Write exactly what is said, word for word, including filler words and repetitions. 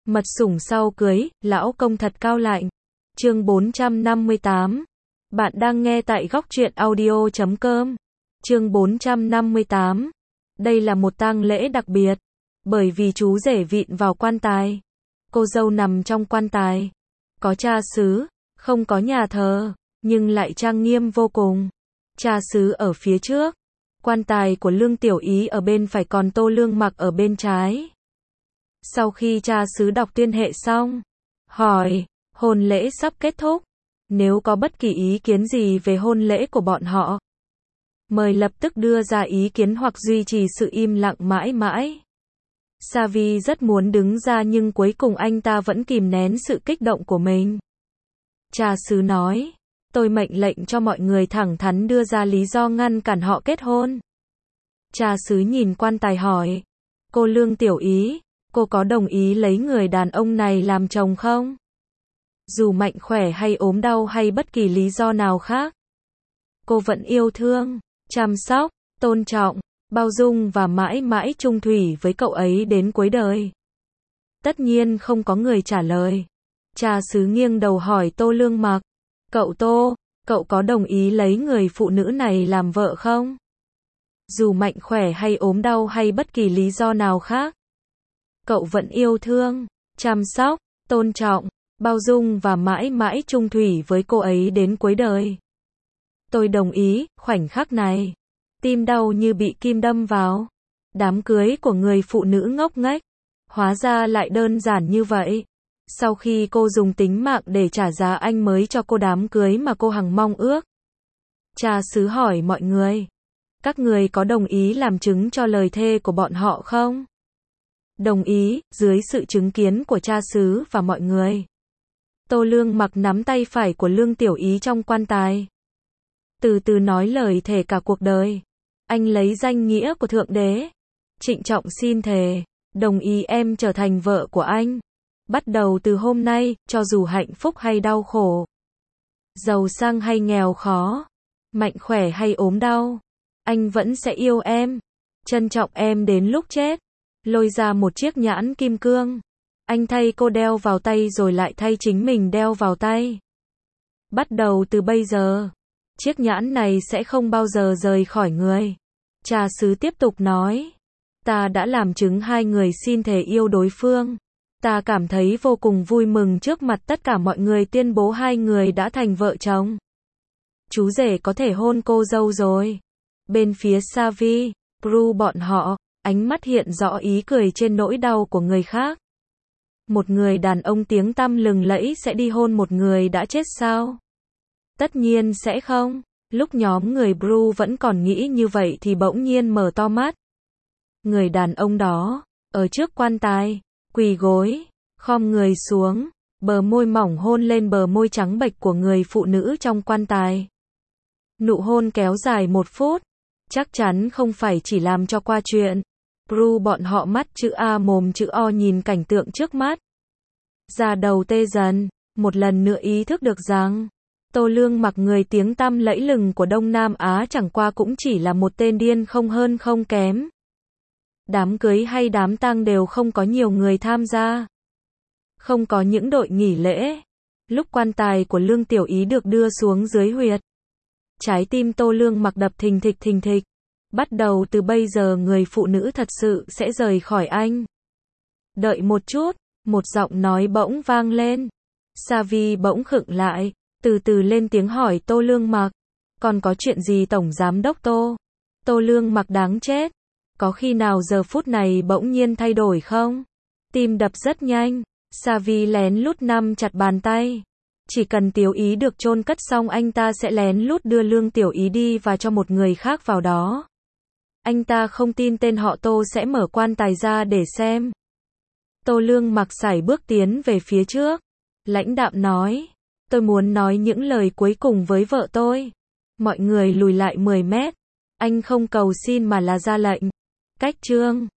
Mật sủng sau cưới, lão công thật cao lạnh. Chương bốn trăm năm mươi tám. Bạn đang nghe tại góc truyện audio chấm com. Chương bốn trăm năm mươi tám. Đây là một tang lễ đặc biệt, bởi vì chú rể vịn vào quan tài. Cô dâu nằm trong quan tài. Có cha xứ, không có nhà thờ, nhưng lại trang nghiêm vô cùng. Cha xứ ở phía trước, quan tài của Lương Tiểu Ý ở bên phải, còn Tô Lương Mặc ở bên trái. Sau khi cha xứ đọc tuyên hệ xong, hỏi, hôn lễ sắp kết thúc, nếu có bất kỳ ý kiến gì về hôn lễ của bọn họ, mời lập tức đưa ra ý kiến hoặc duy trì sự im lặng mãi mãi. Savi rất muốn đứng ra nhưng cuối cùng anh ta vẫn kìm nén sự kích động của mình. Cha xứ nói, tôi mệnh lệnh cho mọi người thẳng thắn đưa ra lý do ngăn cản họ kết hôn. Cha xứ nhìn quan tài hỏi, cô Lương Tiểu Ý, cô có đồng ý lấy người đàn ông này làm chồng không? Dù mạnh khỏe hay ốm đau hay bất kỳ lý do nào khác, cô vẫn yêu thương, chăm sóc, tôn trọng, bao dung và mãi mãi chung thủy với cậu ấy đến cuối đời. Tất nhiên không có người trả lời. Cha xứ nghiêng đầu hỏi Tô Lương Mặc, cậu Tô, cậu có đồng ý lấy người phụ nữ này làm vợ không? Dù mạnh khỏe hay ốm đau hay bất kỳ lý do nào khác, cậu vẫn yêu thương, chăm sóc, tôn trọng, bao dung và mãi mãi chung thủy với cô ấy đến cuối đời. Tôi đồng ý. Khoảnh khắc này, tim đau như bị kim đâm vào. Đám cưới của người phụ nữ ngốc nghếch, hóa ra lại đơn giản như vậy. Sau khi cô dùng tính mạng để trả giá anh mới cho cô đám cưới mà cô hằng mong ước. Cha xứ hỏi mọi người, các người có đồng ý làm chứng cho lời thề của bọn họ không? Đồng ý. Dưới sự chứng kiến của cha xứ và mọi người, Tô Lương Mặc nắm tay phải của Lương Tiểu Ý trong quan tài, từ từ nói lời thề cả cuộc đời. Anh lấy danh nghĩa của Thượng Đế, trịnh trọng xin thề, đồng ý em trở thành vợ của anh. Bắt đầu từ hôm nay, cho dù hạnh phúc hay đau khổ, giàu sang hay nghèo khó, mạnh khỏe hay ốm đau, anh vẫn sẽ yêu em, trân trọng em đến lúc chết. Lôi ra một chiếc nhẫn kim cương. Anh thay cô đeo vào tay rồi lại thay chính mình đeo vào tay. Bắt đầu từ bây giờ, chiếc nhẫn này sẽ không bao giờ rời khỏi người. Cha xứ tiếp tục nói, ta đã làm chứng hai người xin thề yêu đối phương. Ta cảm thấy vô cùng vui mừng trước mặt tất cả mọi người tuyên bố hai người đã thành vợ chồng. Chú rể có thể hôn cô dâu rồi. Bên phía Savi, Pru bọn họ, ánh mắt hiện rõ ý cười trên nỗi đau của người khác. Một người đàn ông tiếng tăm lừng lẫy sẽ đi hôn một người đã chết sao? Tất nhiên sẽ không. Lúc nhóm người Pru vẫn còn nghĩ như vậy thì bỗng nhiên mở to mắt. Người đàn ông đó, ở trước quan tài, quỳ gối, khom người xuống, bờ môi mỏng hôn lên bờ môi trắng bệch của người phụ nữ trong quan tài. Nụ hôn kéo dài một phút, chắc chắn không phải chỉ làm cho qua chuyện. Pru bọn họ mắt chữ A mồm chữ O nhìn cảnh tượng trước mắt. Da đầu tê dần, một lần nữa ý thức được rằng, Tô Lương Mặc, người tiếng tăm lẫy lừng của Đông Nam Á, chẳng qua cũng chỉ là một tên điên không hơn không kém. Đám cưới hay đám tang đều không có nhiều người tham gia. Không có những đội nghỉ lễ. Lúc quan tài của Lương Tiểu Ý được đưa xuống dưới huyệt, trái tim Tô Lương Mặc đập thình thịch thình thịch. Bắt đầu từ bây giờ người phụ nữ thật sự sẽ rời khỏi anh. Đợi một chút, một giọng nói bỗng vang lên. Savi bỗng khựng lại, từ từ lên tiếng hỏi Tô Lương Mặc, còn có chuyện gì Tổng Giám Đốc Tô? Tô Lương Mặc đáng chết. Có khi nào giờ phút này bỗng nhiên thay đổi không? Tim đập rất nhanh. Savi lén lút nắm chặt bàn tay. Chỉ cần Tiểu Ý được chôn cất xong, anh ta sẽ lén lút đưa Lương Tiểu Ý đi và cho một người khác vào đó. Anh ta không tin tên họ Tô sẽ mở quan tài ra để xem. Tô Lương Mặc sải bước tiến về phía trước, lãnh đạm nói, tôi muốn nói những lời cuối cùng với vợ tôi. Mọi người lùi lại mười mét. Anh không cầu xin mà là ra lệnh. Cách chương